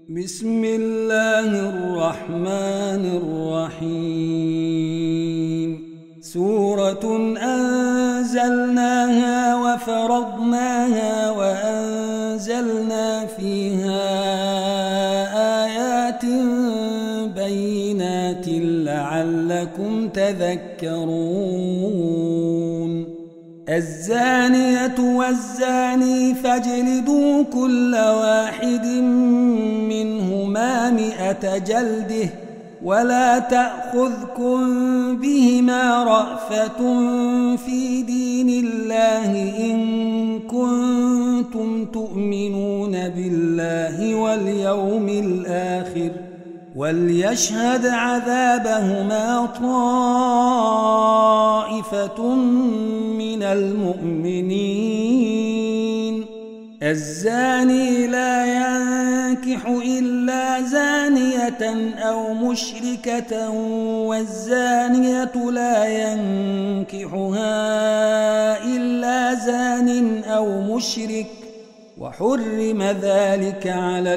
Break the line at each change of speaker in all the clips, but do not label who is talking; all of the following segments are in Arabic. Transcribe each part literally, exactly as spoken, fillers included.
بسم الله الرحمن الرحيم سورة أنزلناها وفرضناها وأنزلنا فيها آيات بينات لعلكم تذكرون الزانية والزاني فاجلدوا كل واحد منهما مئة جلدة ولا تأخذكم بهما رأفة في دين الله إن كنتم تؤمنون بالله واليوم الآخر وليشهد عذابهما طائفة من المؤمنين الزاني لا ينكح إلا زانية أو مشركة والزانية لا ينكحها إلا زان أو مشرك وحرم ذلك على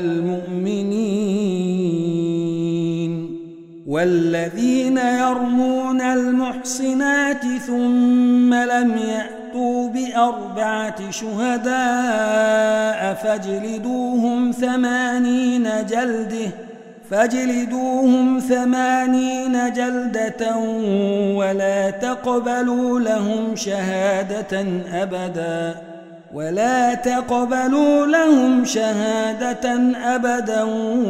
المؤمنين والذين يرمون المحصنات ثم لم يأتوا بأربعة شهداء فاجلدوهم ثمانين جلدة فاجلدوهم ثمانين جلدة ولا تقبلوا لهم شهادة أبدا ولا تقبلوا لهم شهادة أبدا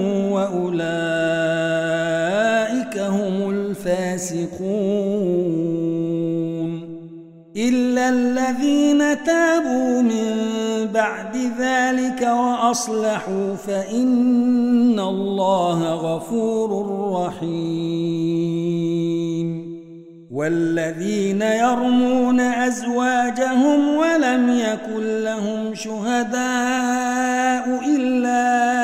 وأولئك هم الفاسقون إلا الذين تابوا من بعد ذلك وأصلحوا فإن الله غفور رحيم والذين يرمون أزواجهم ولم يكن لهم شهداء إلا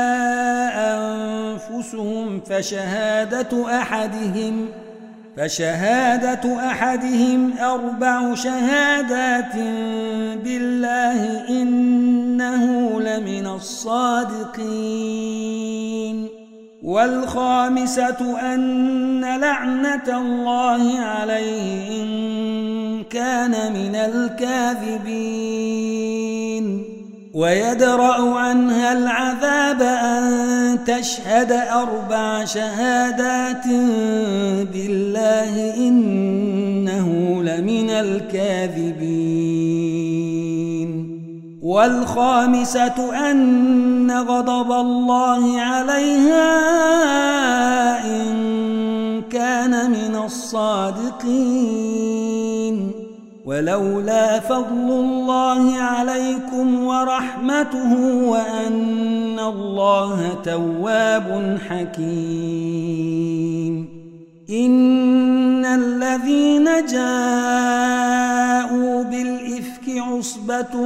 أنفسهم فشهادة أحدهم فشهادة أحدهم أربع شهادات بالله إنه لمن الصادقين والخامسة أن لعنة الله عليه إن كان من الكاذبين ويدرأ عنها العذاب أن تشهد أربع شهادات بالله إنه لمن الكاذبين والخامسة أن غضب الله عليها إن كان من الصادقين ولولا فضل الله عليكم ورحمته وأن الله تواب حكيم إن الذين جاءوا بالإفك عصبة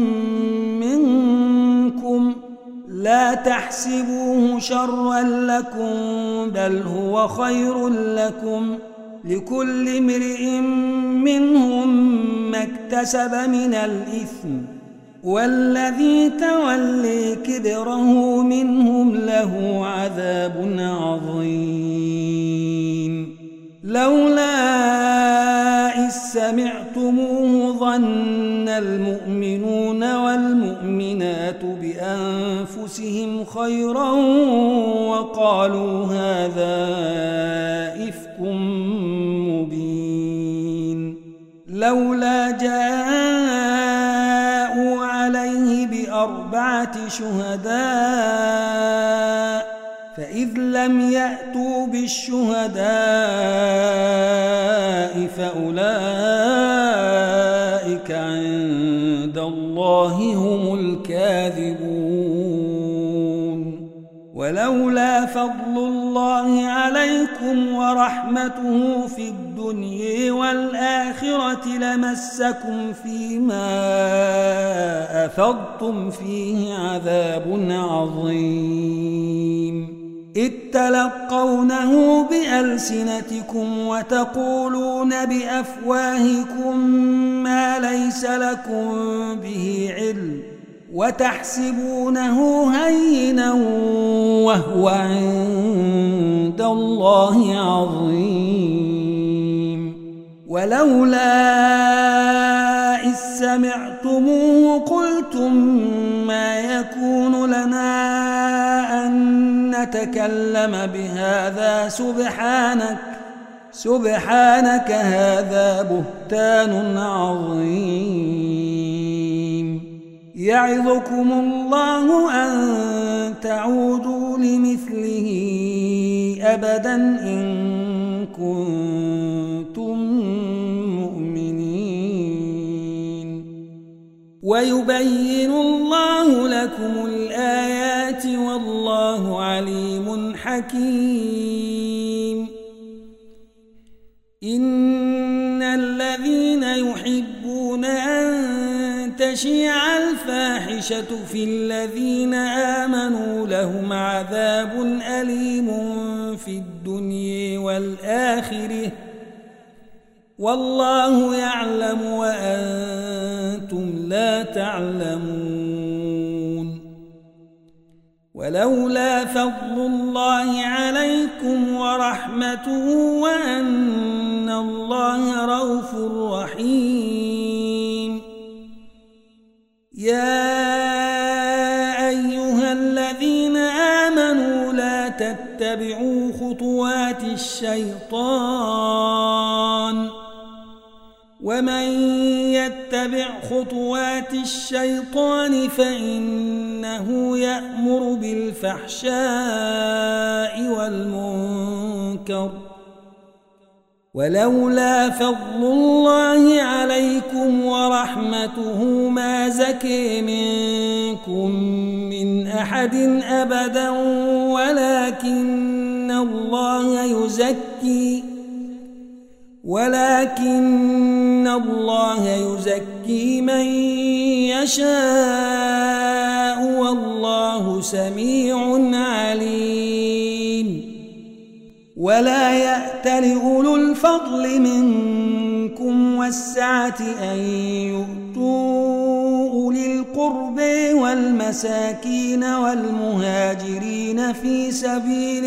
منكم لا تحسبوه شرا لكم بل هو خير لكم لكل امرئ منهم ما اكتسب من الإثم والذي تولي كبره منهم له عذاب عظيم لولا إذ سمعتموه ظن المؤمنون والمؤمنات بأنفسهم خيرا وقالوا هذا إفك مبين لولا جاءوا عليه بأربعة شهداء فإذ لم يأتوا بالشهداء فأولئك عند الله هم الكاذبون ولولا فضل الله عليكم ورحمته في الدنيا والآخرة لمسكم فيما أفضتم فيه عذاب عظيم إذ تلقونه بألسنتكم وتقولون بأفواهكم ما ليس لكم به علم وتحسبونه هينا وهو عند الله عظيم ولولا إذ سمعتموه قلتم ما يكون لنا أن نتكلم بهذا سبحانك سبحانك هذا بهتان عظيم يعظكم الله أن تعودوا لمثله أبدا إن كنتم مؤمنين ويبين الله لكم الآيات والله عليم حكيم إن الذين يحبون أن تشيع الفاحشة في الذين آمنوا لهم عذاب أليم في الدنيا والآخرة والله يعلم وأنتم لا تعلمون ولولا فضل الله عليكم ورحمته وأن الله رؤوف رحيم يا أيها الذين آمنوا لا تتبعوا خطوات الشيطان ومن يتبع خطوات الشيطان فإنه يأمر بالفحشاء والمنكر ولولا فضل الله عليكم ورحمته ما زكي منكم من أحد أبدا ولكن الله يزكي ولكن الله يزكي من يشاء والله سميع عليم ولا يأتل أولو الفضل منكم والسعة أن يؤتوا أولي القرب والمساكين والمهاجرين في سبيل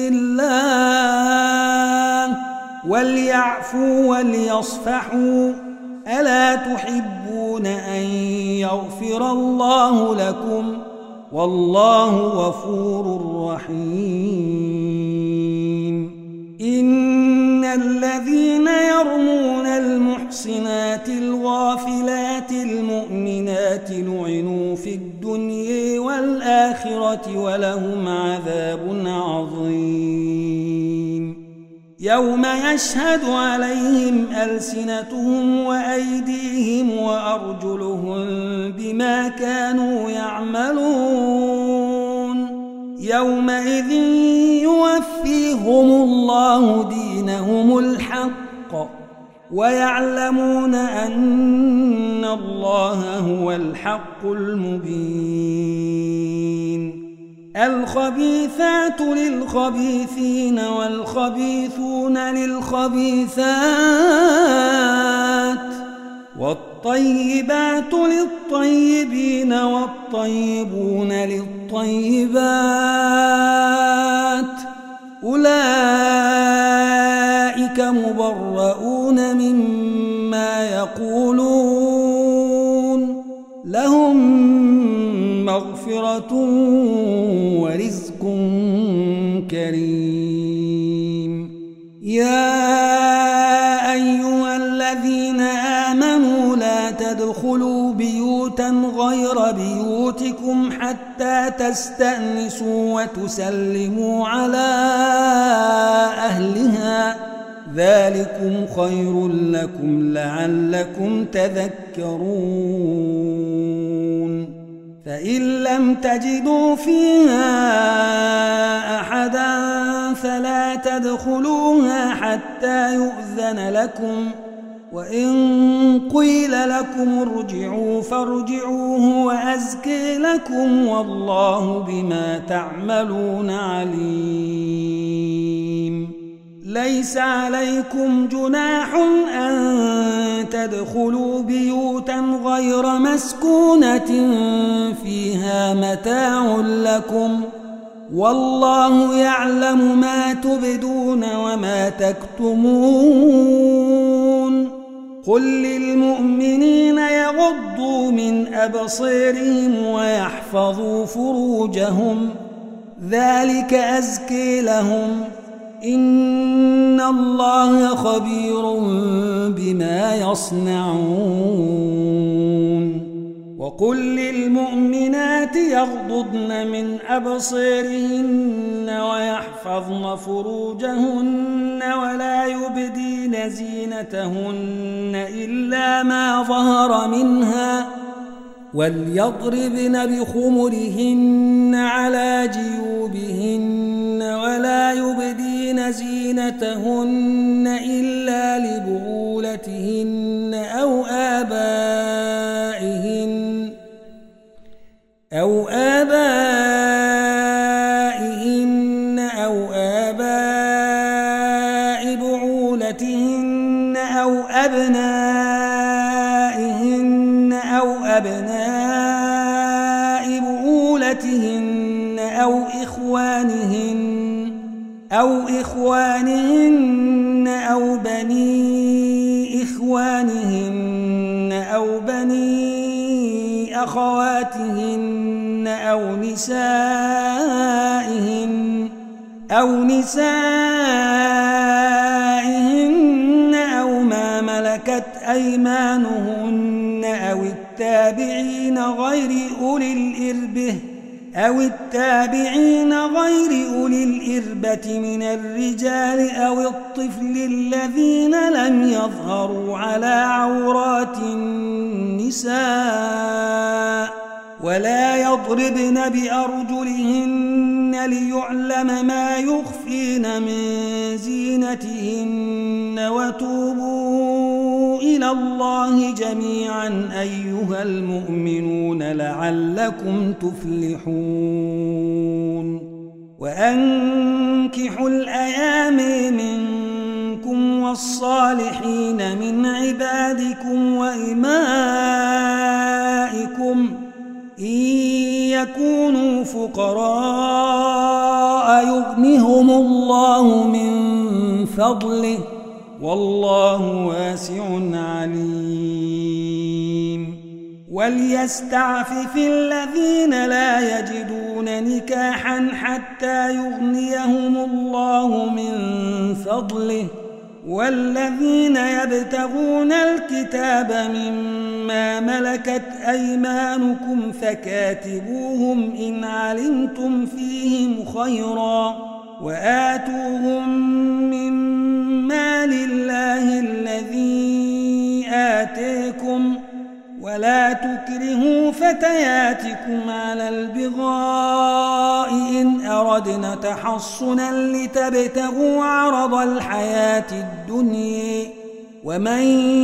الله وليعفوا وليصفحوا ألا تحبون أن يغفر الله لكم والله غفور رحيم إن الذين يرمون المحصنات الغافلات المؤمنات لعنوا في الدنيا والآخرة ولهم عذاب عظيم يوم يشهد عليهم ألسنتهم وأيديهم وأرجلهم بما كانوا يعملون يومئذ يوفيهم الله دينهم الحق ويعلمون أن الله هو الحق المبين الخبيثات للخبيثين والخبيثون للخبيثات والطيبات للطيبين والطيبون للطيبات أولئك مبرؤون مما يقولون لهم مغفرة ورزق كريم يا أيها الذين آمنوا لا تدخلوا بيوتا غير بيوتكم حتى تستأنسوا وتسلموا على أهلها ذلكم خير لكم لعلكم تذكرون فإن لم تجدوا فيها أحدا فلا تدخلوها حتى يؤذن لكم وإن قيل لكم ارجعوا فارجعوه وأزكي لكم والله بما تعملون عليم ليس عليكم جناح أن تدخلوا بيوتا غير مسكونة فيها متاع لكم والله يعلم ما تبدون وما تكتمون قل للمؤمنين يغضوا من أبصارهم ويحفظوا فروجهم ذلك أزكي لهم إن الله خبير بما يصنعون وقل للمؤمنات يغضضن من أبصارهن ويحفظن فروجهن ولا يبدين زينتهن إلا ما ظهر منها وليضربن بخمرهن على جيوبهن ولا يبدين زينتهن إلا لبعولتهن أو آبائهن أو آبائهن أو آباء بعولتهن أو أبنائهن أو أبناء بعولتهن أو إخوانهن أو إخوانهن أو بني إخوانهن أو بني أخواتهن أو نسائهن أو نسائهن أو ما ملكت أيمانهن أو التابعين غير أولي الإربة أو التابعين غير أولي الإربة من الرجال أو الطفل الذين لم يظهروا على عورات النساء ولا يضربن بأرجلهن ليعلم ما يخفين من زينتهن وتوبوا إلى الله جميعا أيها المؤمنون لعلكم تفلحون وأنكحوا الأيام منكم والصالحين من عبادكم وإمائكم إن يكونوا فقراء يغنهم الله من فضله والله واسع عليم وليستعفف الذين لا يجدون نكاحا حتى يغنيهم الله من فضله والذين يبتغون الكتاب مما ملكت أيمانكم فكاتبوهم إن علمتم فيهم خيرا وآتوهم من مال الله الذي آتيكم ولا تكرهوا فتياتكم على البغاء إن أردنا تحصنا لتبتغوا عرض الحياة الدنيا ومن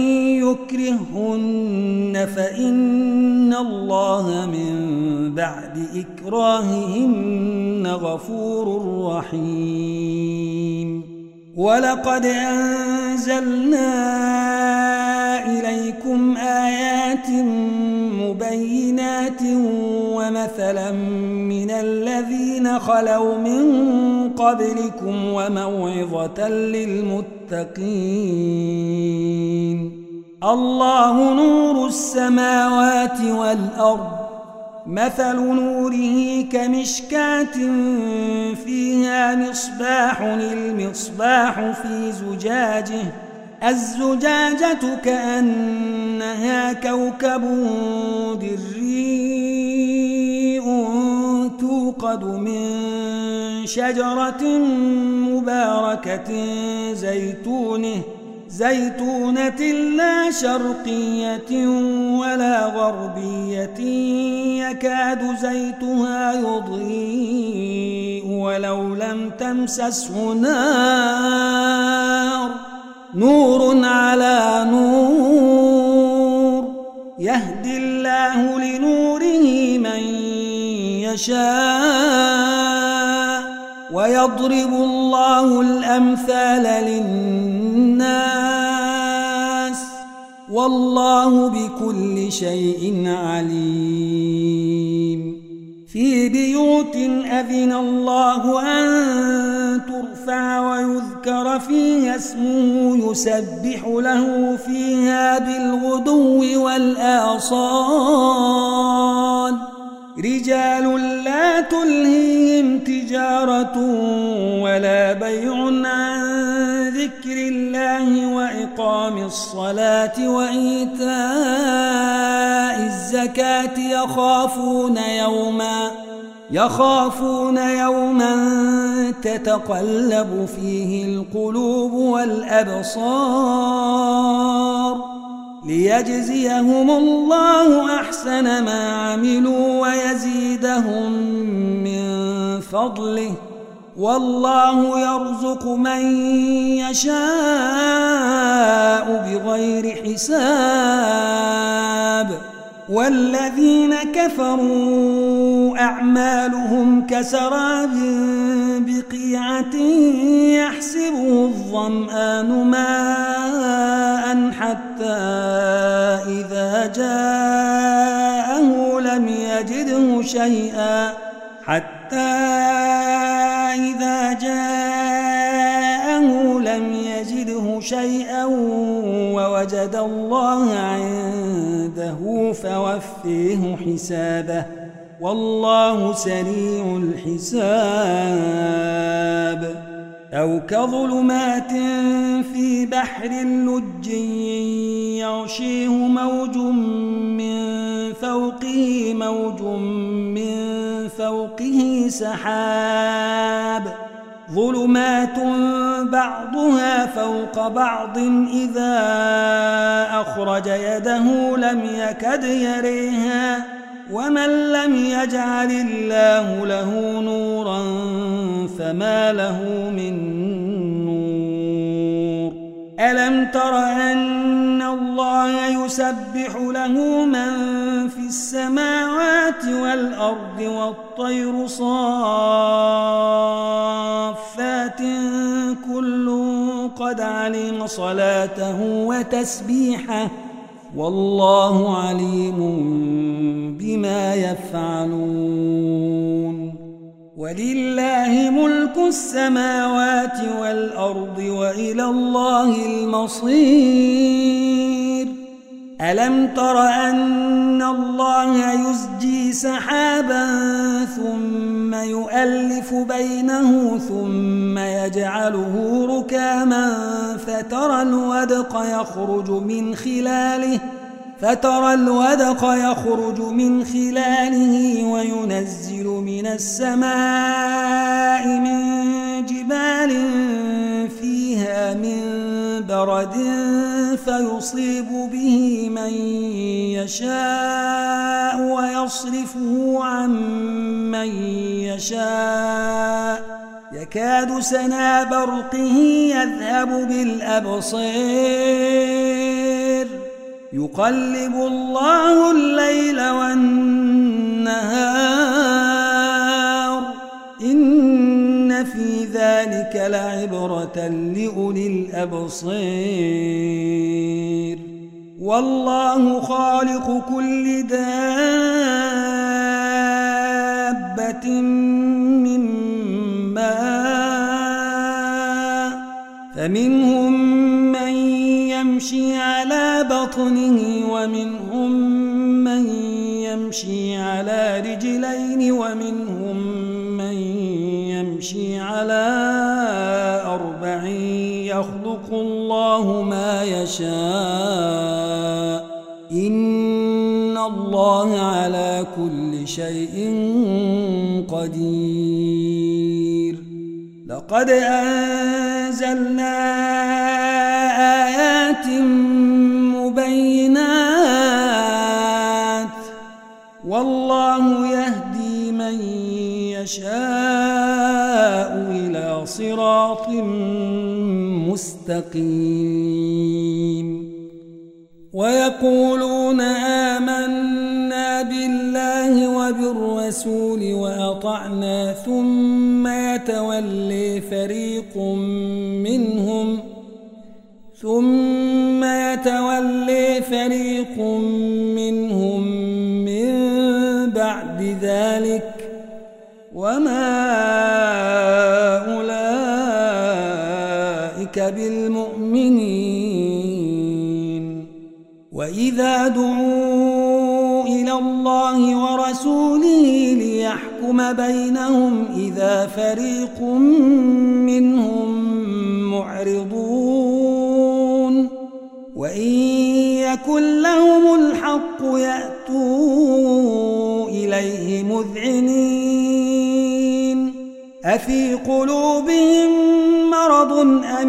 يكرهن فإن الله من بعد إكراههن غفور رحيم ولقد أنزلنا إليكم آيات مبينات ومثلا من الذين خلوا من قبلكم وموعظة للمتقين الله نور السماوات والأرض مثل نوره كمشكاة فيها مصباح المصباح في زجاجه الزجاجة كأنها كوكب دري توقد من شجرة مباركة زيتونه زيتونة لا شرقية ولا غربية يكاد زيتها يضيء ولو لم تمسسه نار نور على نور يهدي الله لنوره من يشاء ويضرب الله الأمثال للناس والله بكل شيء عليم. في بيوت أذن الله أن ترفع ويذكر فيها اسمه يسبح له فيها بالغدو والآصال رجال لا تلهيهم تجارة ولا بيع عن ذكر الله وإقام الصلاة وإيتاء الزكاة يخافون يوما يخافون يوما تتقلب فيه القلوب والأبصار ليجزيهم الله أحسن ما عملوا ويزيدهم من فضله والله يرزق من يشاء بغير حساب. والذين كفروا أعمالهم كسراب بقيعة يحسبه الظمآن ماء حتى إذا جاءه لم يجده شيئا حتى إذا جاءه لم يجده شيئا ووجد الله عنده فوفيه حسابه والله سريع الحساب. أو كظلمات في بحر لج يغشيه موج من فوقه موج من فوقه سحاب ظلمات بعضها فوق بعض إذا أخرج يده لم يكد يريها ومن لم يجعل الله له نورا فما له من نور. ألم تر أن الله يسبح له من في السماوات والأرض والطير صافات كل قد علم صلاته وتسبيحه والله عليم بما يفعلون. ولله ملك السماوات والأرض وإلى الله المصير. ألم تر أن الله يزجي سحابا ثم يؤلف بينه ثم يجعله ركاما فترى الودق يخرج من خلاله فترى الودق يخرج من خلاله وينزل من السماء من جبال فيها من برد فيصيب به من يشاء ويصرفه عن من يشاء يكاد سنا برقه يذهب بالأبصير يقلب الله الليل والنهار إن في ذلك لعبرة لأولي الأبصير. والله خالق كل دابة من ماء فمنهم من يمشي على بطنه ومنهم من يمشي على رجلين ومنهم من يمشي على أربع يخلق الله ما يشاء إن الله على كل شيء قدير. لقد أنزلنا آيات مبينات والله يهدي من يشاء إلى صراط مستقيم. ويقولون آمنا بالله وبالرسول وأطعنا ثم يتولي فريق منهم ثم يتولي وما أولئك بالمؤمنين. وإذا دعوا إلى الله ورسوله ليحكم بينهم إذا فريق منهم معرضون. وإن يكن لهم الحق يأتوا إليه مذعنين. أفي قلوبهم مرض أم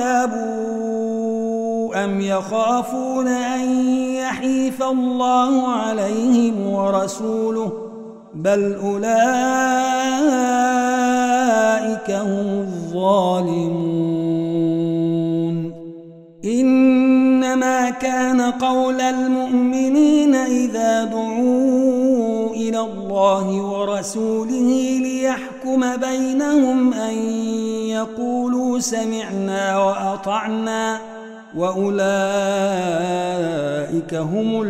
ارتابوا أم يخافون أن يحيف الله عليهم ورسوله بل أولئك هم الظالمون. إنما كان قول المؤمنين إذا دعوا إلى الله ورسوله ليحكم بينهم أن يقولوا سمعنا وأطعنا وأولئك هم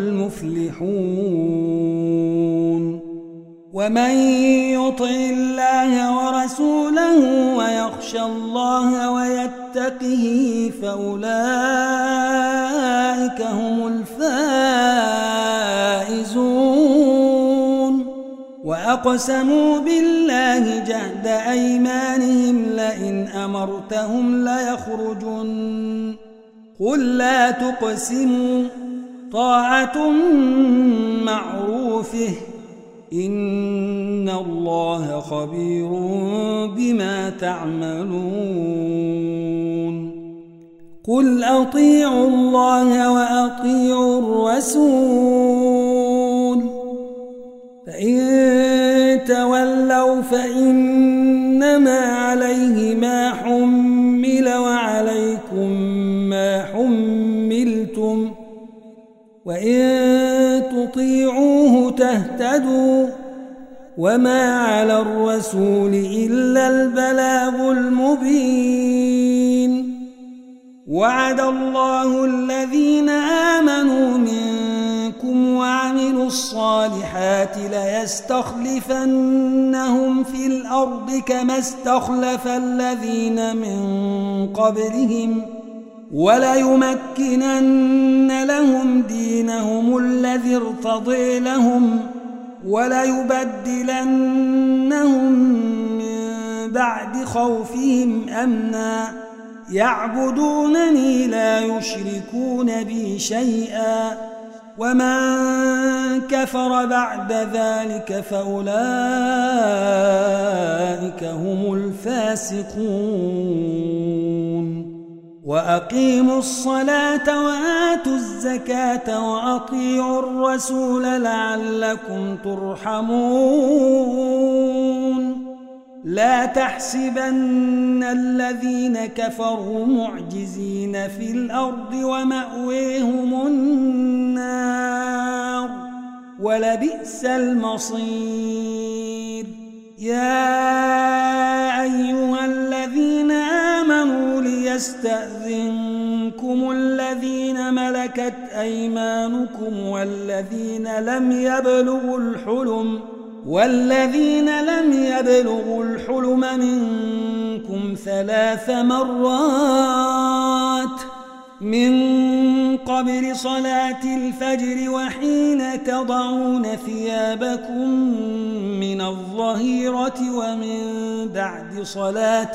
المفلحون. ومن يطع الله ورسوله ويخشى الله ويتقه فأولئك هم الفائزون. وأقسموا بالله جهد أيمانهم لئن أمرتهم ليخرجن قل لا تقسموا طاعة معروفه إن الله خبير بما تعملون. قل أطيعوا الله وأطيعوا الرسول فإن تولوا فإنما عليه ما حمل وعليكم ما حملتم وإن تطيعوه تهتدوا وما على الرسول إلا البلاغ المبين. وعد الله الذين آمنوا منكم وعملوا الصالحات ليستخلفنهم في الأرض كما استخلف الذين من قبلهم وليمكنن لهم دينهم الذي ارتضي لهم وليبدلنهم من بعد خوفهم أمنا يعبدونني لا يشركون بي شيئا ومن كفر بعد ذلك فأولئك هم الفاسقون. وأقيموا الصلاة وآتوا الزكاة وأطيعوا الرسول لعلكم ترحمون. لا تحسبن الذين كفروا معجزين في الأرض ومأويهم النار ولبئس المصير. يا أيها الذين آمنوا ليستأذنكم الذين ملكت أيمانكم والذين لم يبلغوا الحلم والذين لم يبلغوا الحلم منكم ثلاث مرات من قبل صلاة الفجر وحين تضعون ثيابكم من الظهيرة ومن بعد صلاة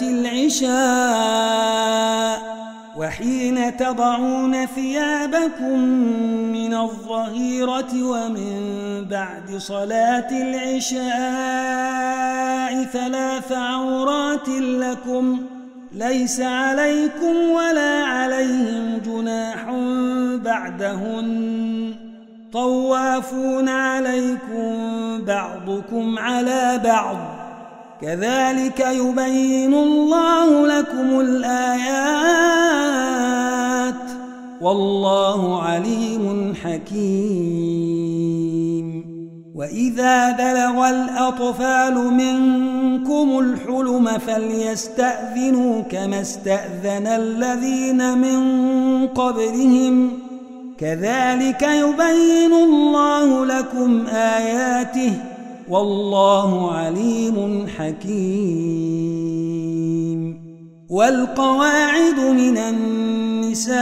العشاء وحين تضعون ثيابكم من الظهيرة ومن بعد صلاة العشاء ثلاث عورات لكم ليس عليكم ولا عليهم جناح بعدهن طوافون عليكم بعضكم على بعض كذلك يبين الله لكم الآيات والله عليم حكيم. وإذا بلغ الأطفال منكم الحلم فليستأذنوا كما استأذن الذين من قبلهم كذلك يبين الله لكم آياته والله عليم حكيم. والقواعد من النساء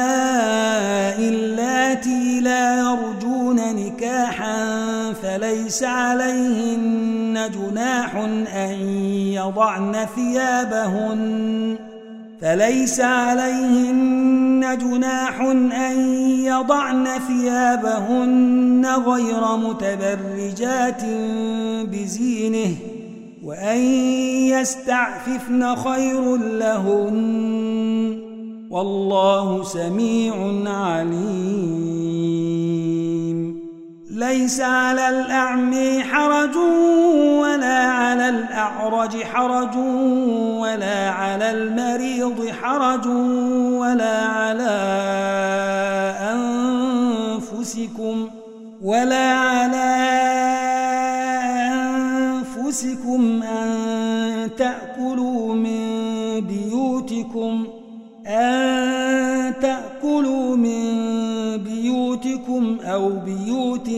اللاتي لا يرجون نكاحا فليس عليهن جناح أن يضعن ثيابهن فليس عليهن جناح أن يضعن ثيابهن غير متبرجات بزينه وأن يستعففن خير لهن والله سميع عليم. ليس على الأعمى حرج ولا على الأعرج حرج ولا على المريض حرج ولا على أنفسكم ولا على أنفسكم أن تأكلوا من بيوتكم أن تأكلوا من بيوتكم أو بيوت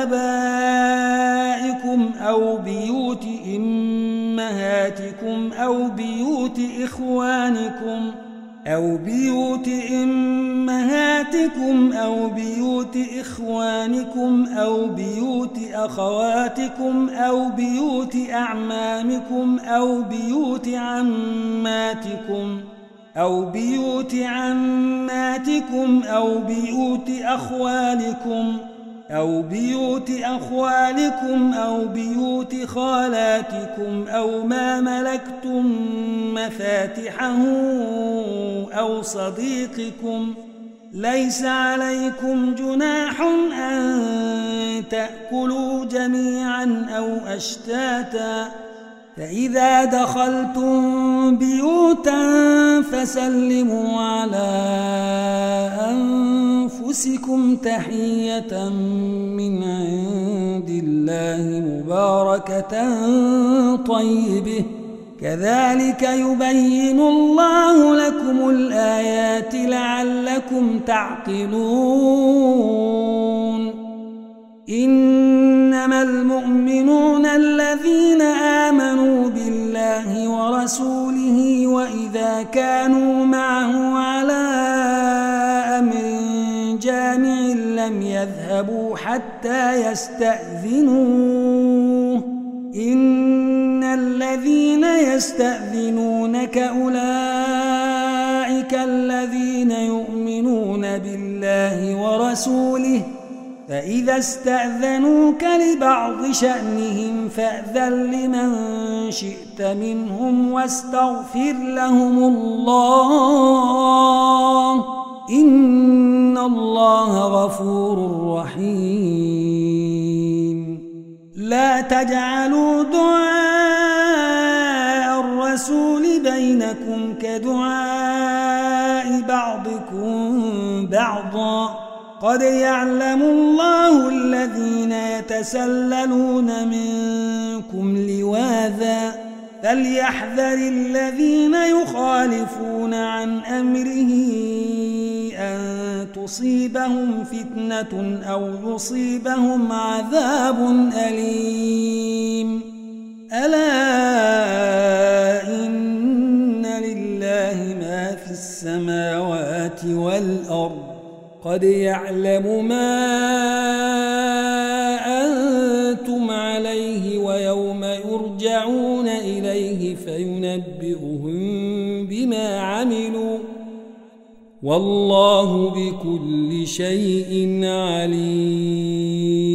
آبائكم أو بيوت أمهاتكم أو بيوت إخوانكم أو بيوت أمهاتكم أو بيوت إخوانكم أو بيوت أخواتكم أو بيوت أعمامكم أو بيوت عماتكم أو بيوت عماتكم أو بيوت أخوالكم أو بيوت أخوالكم أو بيوت خالاتكم أو ما ملكتم مفاتحه أو صديقكم. ليس عليكم جناح أن تأكلوا جميعا أو أشتاتا فإذا دخلتم بيوتا فسلموا على أنفسكم تحية من عند الله مباركة طيبة كذلك يبين الله لكم الآيات لعلكم تعقلون. إنما المؤمنون الذين آمنوا بالله ورسوله وإذا كانوا معه على أمر جامع لم يذهبوا حتى يستأذنوه إن الذين يستأذنونك أولئك الذين يؤمنون بالله ورسوله فإذا استأذنوك لبعض شأنهم فأذن لمن شئت منهم واستغفر لهم الله إن الله غفور رحيم. لا تجعلوا دعاء الرسول بينكم كدعاء بعضكم بعضا قد يعلم الله الذين يتسللون منكم لواذا فليحذر الذين يخالفون عن أمره أن تصيبهم فتنة أو يصيبهم عذاب أليم. ألا إن لله ما في السماوات والأرض قد يعلم ما أنتم عليه ويوم يرجعون إليه فينبئهم بما عملوا والله بكل شيء عليم.